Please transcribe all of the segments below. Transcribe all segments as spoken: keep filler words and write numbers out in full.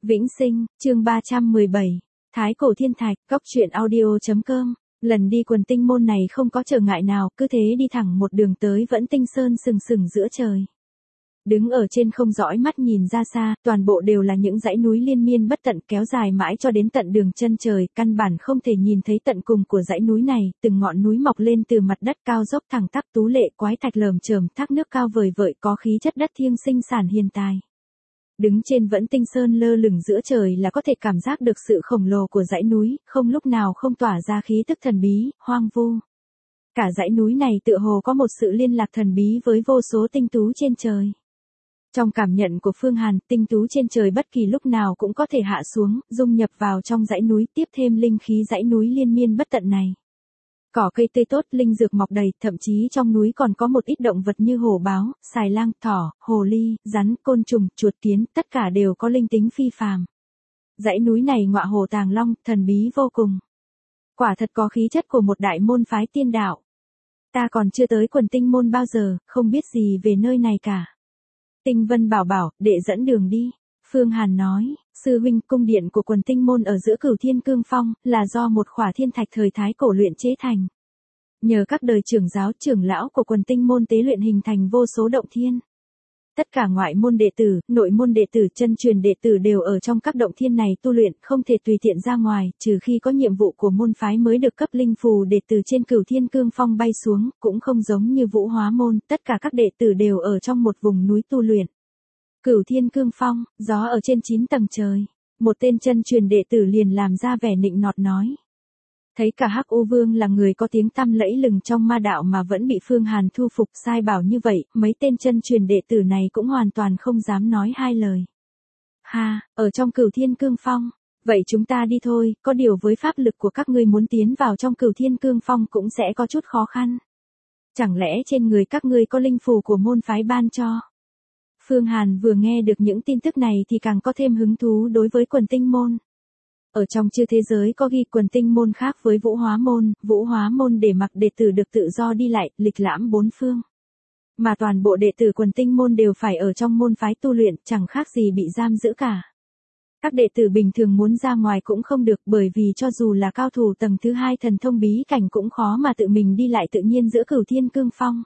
Vĩnh Sinh, chương ba trăm mười bảy, Thái Cổ Thiên Thạch, Cốc truyện audio.com. Lần đi Quần Tinh Môn này không có trở ngại nào, cứ thế đi thẳng một đường tới Vẫn Tinh Sơn sừng sừng giữa trời. Đứng ở trên không dõi mắt nhìn ra xa, toàn bộ đều là những dãy núi liên miên bất tận kéo dài mãi cho đến tận đường chân trời, căn bản không thể nhìn thấy tận cùng của dãy núi này, từng ngọn núi mọc lên từ mặt đất cao dốc thẳng tắp tú lệ, quái thạch lởm chởm, thác nước cao vời vợi, có khí chất đất thiêng sinh sản hiền tài. Đứng trên Vẫn Tinh Sơn lơ lửng giữa trời là có thể cảm giác được sự khổng lồ của dãy núi, không lúc nào không tỏa ra khí tức thần bí, hoang vu. Cả dãy núi này tựa hồ có một sự liên lạc thần bí với vô số tinh tú trên trời. Trong cảm nhận của Phương Hàn, tinh tú trên trời bất kỳ lúc nào cũng có thể hạ xuống, dung nhập vào trong dãy núi, tiếp thêm linh khí dãy núi liên miên bất tận này. Cỏ cây tươi tốt, linh dược mọc đầy, thậm chí trong núi còn có một ít động vật như hổ báo, xài lang, thỏ, hồ ly, rắn, côn trùng, chuột kiến, tất cả đều có linh tính phi phàm. Dãy núi này ngọa hồ tàng long, thần bí vô cùng. Quả thật có khí chất của một đại môn phái tiên đạo. Ta còn chưa tới Quần Tinh Môn bao giờ, không biết gì về nơi này cả. Tinh Vân bảo bảo, đệ dẫn đường đi. Phương Hàn nói, sư huynh, cung điện của Quần Tinh Môn ở giữa Cửu Thiên Cương Phong, là do một khỏa thiên thạch thời Thái Cổ luyện chế thành. Nhờ các đời trưởng giáo trưởng lão của Quần Tinh Môn tế luyện hình thành vô số động thiên. Tất cả ngoại môn đệ tử, nội môn đệ tử, chân truyền đệ tử đều ở trong các động thiên này tu luyện, không thể tùy tiện ra ngoài, trừ khi có nhiệm vụ của môn phái mới được cấp linh phù để từ trên Cửu Thiên Cương Phong bay xuống, cũng không giống như Vũ Hóa môn, tất cả các đệ tử đều ở trong một vùng núi tu luyện. Cửu Thiên Cương Phong, gió ở trên chín tầng trời. Một tên chân truyền đệ tử liền làm ra vẻ nịnh nọt nói. Thấy cả Hắc U Vương là người có tiếng tăm lẫy lừng trong ma đạo mà vẫn bị Phương Hàn thu phục sai bảo như vậy, mấy tên chân truyền đệ tử này cũng hoàn toàn không dám nói hai lời. Ha, ở trong Cửu Thiên Cương Phong, vậy chúng ta đi thôi, có điều với pháp lực của các ngươi muốn tiến vào trong Cửu Thiên Cương Phong cũng sẽ có chút khó khăn. Chẳng lẽ trên người các ngươi có linh phù của môn phái ban cho? Phương Hàn vừa nghe được những tin tức này thì càng có thêm hứng thú đối với Quần Tinh Môn. Ở trong chư thế giới có ghi Quần Tinh Môn khác với Vũ Hóa môn, Vũ Hóa môn để mặc đệ tử được tự do đi lại, lịch lãm bốn phương. Mà toàn bộ đệ tử Quần Tinh Môn đều phải ở trong môn phái tu luyện, chẳng khác gì bị giam giữ cả. Các đệ tử bình thường muốn ra ngoài cũng không được, bởi vì cho dù là cao thủ tầng thứ hai thần thông bí cảnh cũng khó mà tự mình đi lại tự nhiên giữa Cửu Thiên Cương Phong.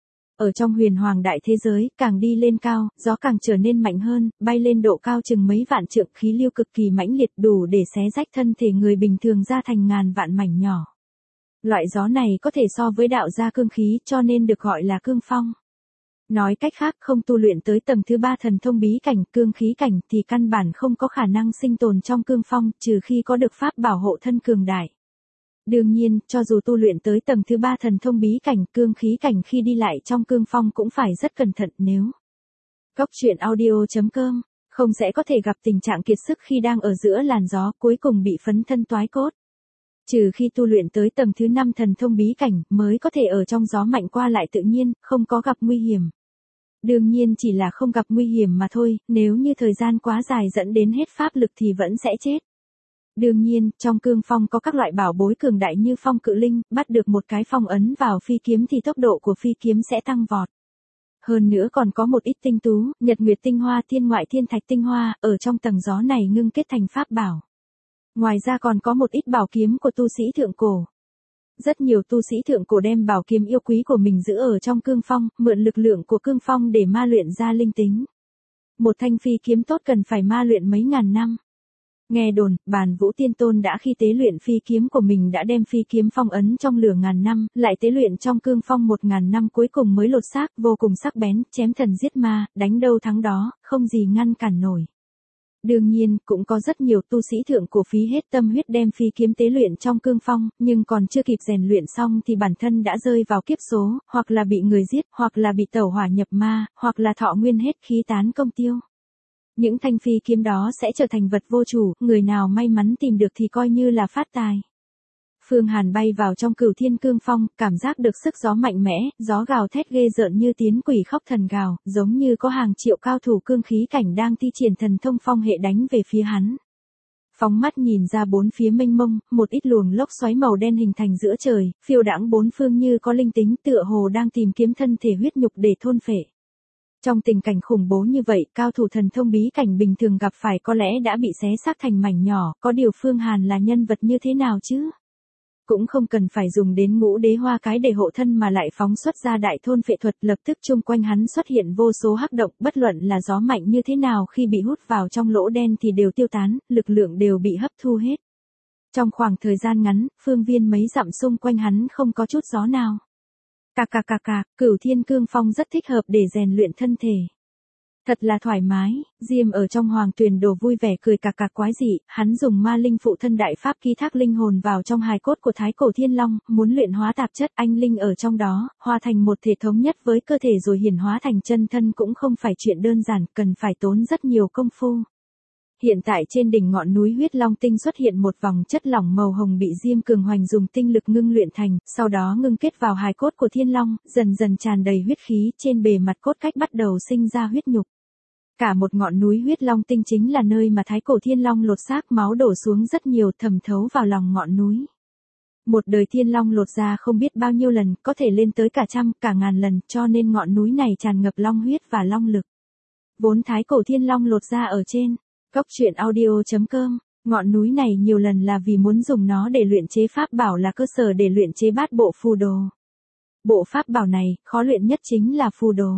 Ở trong huyền hoàng đại thế giới, càng đi lên cao, gió càng trở nên mạnh hơn, bay lên độ cao chừng mấy vạn trượng, khí lưu cực kỳ mãnh liệt, đủ để xé rách thân thể người bình thường ra thành ngàn vạn mảnh nhỏ. Loại gió này có thể so với đạo gia cương khí, cho nên được gọi là cương phong. Nói cách khác, không tu luyện tới tầng thứ ba thần thông bí cảnh, cương khí cảnh thì căn bản không có khả năng sinh tồn trong cương phong, trừ khi có được pháp bảo hộ thân cường đại. Đương nhiên, cho dù tu luyện tới tầng thứ ba thần thông bí cảnh, cương khí cảnh khi đi lại trong cương phong cũng phải rất cẩn thận nếu. Cốc truyện audio.com, không sẽ có thể gặp tình trạng kiệt sức khi đang ở giữa làn gió, cuối cùng bị phấn thân toái cốt. Trừ khi tu luyện tới tầng thứ năm thần thông bí cảnh, mới có thể ở trong gió mạnh qua lại tự nhiên, không có gặp nguy hiểm. Đương nhiên chỉ là không gặp nguy hiểm mà thôi, nếu như thời gian quá dài dẫn đến hết pháp lực thì vẫn sẽ chết. Đương nhiên, trong cương phong có các loại bảo bối cường đại như phong cự linh, bắt được một cái phong ấn vào phi kiếm thì tốc độ của phi kiếm sẽ tăng vọt. Hơn nữa còn có một ít tinh tú, nhật nguyệt tinh hoa, thiên ngoại thiên thạch tinh hoa, ở trong tầng gió này ngưng kết thành pháp bảo. Ngoài ra còn có một ít bảo kiếm của tu sĩ thượng cổ. Rất nhiều tu sĩ thượng cổ đem bảo kiếm yêu quý của mình giữ ở trong cương phong, mượn lực lượng của cương phong để ma luyện ra linh tính. Một thanh phi kiếm tốt cần phải ma luyện mấy ngàn năm. Nghe đồn, Bàn Vũ Tiên Tôn đã khi tế luyện phi kiếm của mình đã đem phi kiếm phong ấn trong lửa ngàn năm, lại tế luyện trong cương phong một ngàn năm cuối cùng mới lột xác, vô cùng sắc bén, chém thần giết ma, đánh đâu thắng đó, không gì ngăn cản nổi. Đương nhiên, cũng có rất nhiều tu sĩ thượng cổ phí hết tâm huyết đem phi kiếm tế luyện trong cương phong, nhưng còn chưa kịp rèn luyện xong thì bản thân đã rơi vào kiếp số, hoặc là bị người giết, hoặc là bị tẩu hỏa nhập ma, hoặc là thọ nguyên hết khí tán công tiêu. Những thanh phi kiếm đó sẽ trở thành vật vô chủ, người nào may mắn tìm được thì coi như là phát tài. Phương Hàn bay vào trong Cửu Thiên Cương Phong, cảm giác được sức gió mạnh mẽ, gió gào thét ghê rợn như tiếng quỷ khóc thần gào, giống như có hàng triệu cao thủ cương khí cảnh đang thi triển thần thông phong hệ đánh về phía hắn. Phóng mắt nhìn ra bốn phía mênh mông, một ít luồng lốc xoáy màu đen hình thành giữa trời, phiêu đãng bốn phương như có linh tính, tựa hồ đang tìm kiếm thân thể huyết nhục để thôn phệ. Trong tình cảnh khủng bố như vậy, cao thủ thần thông bí cảnh bình thường gặp phải có lẽ đã bị xé xác thành mảnh nhỏ, có điều Phương Hàn là nhân vật như thế nào chứ? Cũng không cần phải dùng đến ngũ đế hoa cái để hộ thân mà lại phóng xuất ra đại thôn phệ thuật, lập tức chung quanh hắn xuất hiện vô số hắc động, bất luận là gió mạnh như thế nào khi bị hút vào trong lỗ đen thì đều tiêu tán, lực lượng đều bị hấp thu hết. Trong khoảng thời gian ngắn, phương viên mấy dặm xung quanh hắn không có chút gió nào. Cà cà cà cà, Cửu Thiên Cương Phong rất thích hợp để rèn luyện thân thể. Thật là thoải mái, Diêm ở trong Hoàng Tuyền Đồ vui vẻ cười cà cà quái dị, hắn dùng ma linh phụ thân đại pháp ký thác linh hồn vào trong hài cốt của Thái Cổ Thiên Long, muốn luyện hóa tạp chất anh linh ở trong đó, hòa thành một thể thống nhất với cơ thể rồi hiển hóa thành chân thân cũng không phải chuyện đơn giản, cần phải tốn rất nhiều công phu. Hiện tại trên đỉnh ngọn núi huyết long tinh xuất hiện một vòng chất lỏng màu hồng bị Diêm Cường Hoành dùng tinh lực ngưng luyện thành, sau đó ngưng kết vào hài cốt của Thiên Long, dần dần tràn đầy huyết khí, trên bề mặt cốt cách bắt đầu sinh ra huyết nhục. Cả một ngọn núi huyết long tinh chính là nơi mà Thái Cổ Thiên Long lột xác, máu đổ xuống rất nhiều, thẩm thấu vào lòng ngọn núi. Một đời Thiên Long lột ra không biết bao nhiêu lần, có thể lên tới cả trăm, cả ngàn lần, cho nên ngọn núi này tràn ngập long huyết và long lực. Vốn Thái Cổ Thiên Long lột ra ở trên Cốc truyện audio chấm com, ngọn núi này nhiều lần là vì muốn dùng nó để luyện chế pháp bảo, là cơ sở để luyện chế bát bộ phù đồ. Bộ pháp bảo này, khó luyện nhất chính là phù đồ.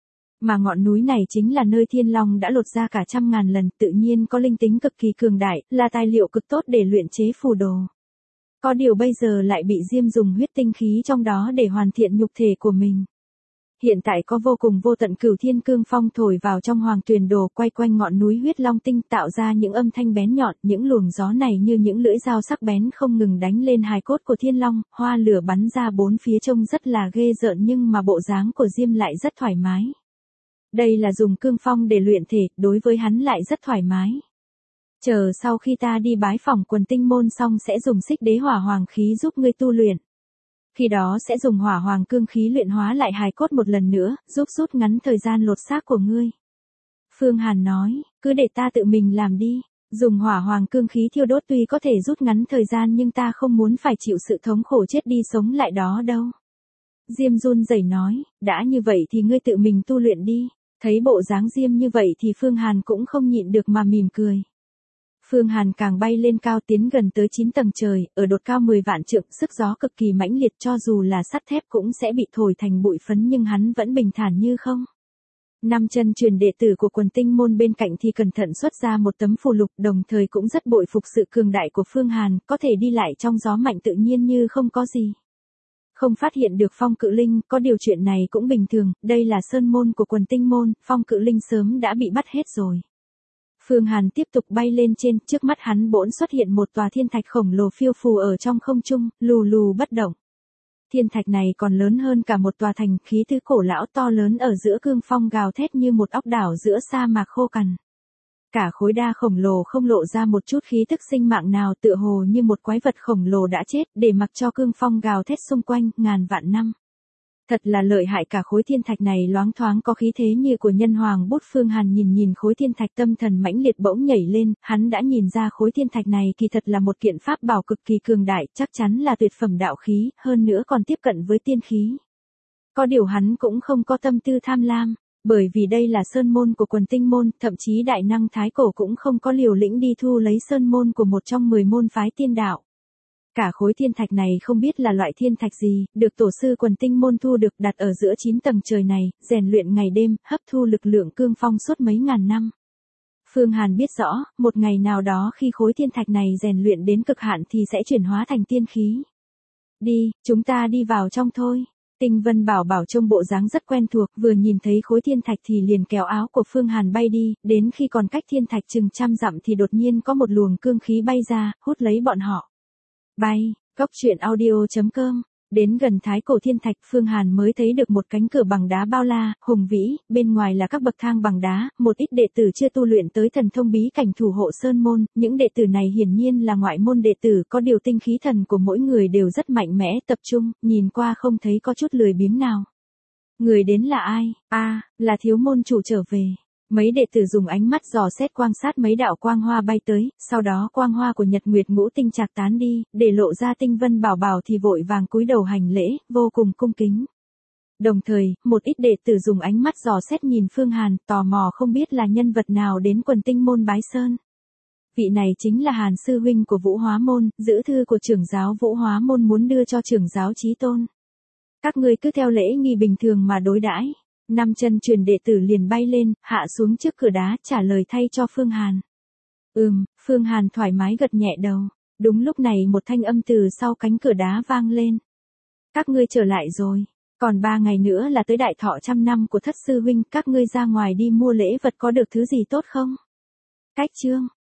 Mà ngọn núi này chính là nơi Thiên Long đã lột ra cả trăm ngàn lần, tự nhiên có linh tính cực kỳ cường đại, là tài liệu cực tốt để luyện chế phù đồ. Có điều bây giờ lại bị Diêm dùng huyết tinh khí trong đó để hoàn thiện nhục thể của mình. Hiện tại có vô cùng vô tận Cửu Thiên Cương Phong thổi vào trong Hoàng Tuyền Đồ, quay quanh ngọn núi huyết long tinh, tạo ra những âm thanh bén nhọn, những luồng gió này như những lưỡi dao sắc bén không ngừng đánh lên hài cốt của Thiên Long, hoa lửa bắn ra bốn phía trông rất là ghê rợn, nhưng mà bộ dáng của Diêm lại rất thoải mái. Đây là dùng cương phong để luyện thể, đối với hắn lại rất thoải mái. Chờ sau khi ta đi bái phỏng Quần Tinh Môn xong sẽ dùng xích đế hỏa hoàng khí giúp ngươi tu luyện. Khi đó sẽ dùng hỏa hoàng cương khí luyện hóa lại hài cốt một lần nữa, giúp rút ngắn thời gian lột xác của ngươi. Phương Hàn nói, cứ để ta tự mình làm đi, dùng hỏa hoàng cương khí thiêu đốt tuy có thể rút ngắn thời gian nhưng ta không muốn phải chịu sự thống khổ chết đi sống lại đó đâu. Diêm run rẩy nói, đã như vậy thì ngươi tự mình tu luyện đi. Thấy bộ dáng Diêm như vậy thì Phương Hàn cũng không nhịn được mà mỉm cười. Phương Hàn càng bay lên cao, tiến gần tới chín tầng trời, ở đột cao mười vạn trượng, sức gió cực kỳ mãnh liệt, cho dù là sắt thép cũng sẽ bị thổi thành bụi phấn, nhưng hắn vẫn bình thản như không. Năm chân truyền đệ tử của Quần Tinh Môn bên cạnh thì cẩn thận xuất ra một tấm phù lục, đồng thời cũng rất bội phục sự cường đại của Phương Hàn, có thể đi lại trong gió mạnh tự nhiên như không có gì. Không phát hiện được Phong Cự Linh, có điều chuyện này cũng bình thường, đây là sơn môn của Quần Tinh Môn, Phong Cự Linh sớm đã bị bắt hết rồi. Phương Hàn tiếp tục bay lên trên, trước mắt hắn bỗng xuất hiện một tòa thiên thạch khổng lồ phiêu phù ở trong không trung, lù lù bất động. Thiên thạch này còn lớn hơn cả một tòa thành, khí thứ cổ lão to lớn ở giữa cương phong gào thét như một ốc đảo giữa sa mạc khô cằn. Cả khối đa khổng lồ không lộ ra một chút khí tức sinh mạng nào, tựa hồ như một quái vật khổng lồ đã chết, để mặc cho cương phong gào thét xung quanh ngàn vạn năm. Thật là lợi hại, cả khối thiên thạch này loáng thoáng có khí thế như của nhân hoàng bút. Phương Hàn nhìn nhìn khối thiên thạch, tâm thần mãnh liệt bỗng nhảy lên, hắn đã nhìn ra khối thiên thạch này kỳ thật là một kiện pháp bảo cực kỳ cường đại, chắc chắn là tuyệt phẩm đạo khí, hơn nữa còn tiếp cận với tiên khí. Có điều hắn cũng không có tâm tư tham lam, bởi vì đây là sơn môn của Quần Tinh Môn, thậm chí đại năng thái cổ cũng không có liều lĩnh đi thu lấy sơn môn của một trong mười môn phái tiên đạo. Cả khối thiên thạch này không biết là loại thiên thạch gì, được tổ sư Quần Tinh Môn thu được, đặt ở giữa chín tầng trời này, rèn luyện ngày đêm, hấp thu lực lượng cương phong suốt mấy ngàn năm. Phương Hàn biết rõ, một ngày nào đó khi khối thiên thạch này rèn luyện đến cực hạn thì sẽ chuyển hóa thành tiên khí. Đi, chúng ta đi vào trong thôi. Tinh Vân Bảo Bảo trông bộ dáng rất quen thuộc, vừa nhìn thấy khối thiên thạch thì liền kéo áo của Phương Hàn bay đi, đến khi còn cách thiên thạch chừng trăm dặm thì đột nhiên có một luồng cương khí bay ra, hút lấy bọn họ. Bay, Cốc truyện audio chấm com. Đến gần Thái Cổ Thiên Thạch, Phương Hàn mới thấy được một cánh cửa bằng đá bao la, hùng vĩ, bên ngoài là các bậc thang bằng đá, một ít đệ tử chưa tu luyện tới thần thông bí cảnh thủ hộ sơn môn, những đệ tử này hiển nhiên là ngoại môn đệ tử, có điều tinh khí thần của mỗi người đều rất mạnh mẽ, tập trung, nhìn qua không thấy có chút lười biếng nào. Người đến là ai? A, à, là thiếu môn chủ trở về. Mấy đệ tử dùng ánh mắt dò xét quan sát mấy đạo quang hoa bay tới, sau đó quang hoa của Nhật Nguyệt Ngũ Tinh chạc tán đi, để lộ ra Tinh Vân Bảo Bảo thì vội vàng cúi đầu hành lễ, vô cùng cung kính. Đồng thời, một ít đệ tử dùng ánh mắt dò xét nhìn Phương Hàn, tò mò không biết là nhân vật nào đến quần tinh môn bái sơn. Vị này chính là Hàn sư huynh của Vũ Hóa môn, giữ thư của trưởng giáo Vũ Hóa môn muốn đưa cho trưởng giáo Chí Tôn. Các ngươi cứ theo lễ nghi bình thường mà đối đãi. Năm chân truyền đệ tử liền bay lên, hạ xuống trước cửa đá, trả lời thay cho Phương Hàn. Ừm, Phương Hàn thoải mái gật nhẹ đầu. Đúng lúc này một thanh âm từ sau cánh cửa đá vang lên. Các ngươi trở lại rồi. Còn ba ngày nữa là tới đại thọ trăm năm của thất sư huynh, các ngươi ra ngoài đi mua lễ vật có được thứ gì tốt không? Cách chương.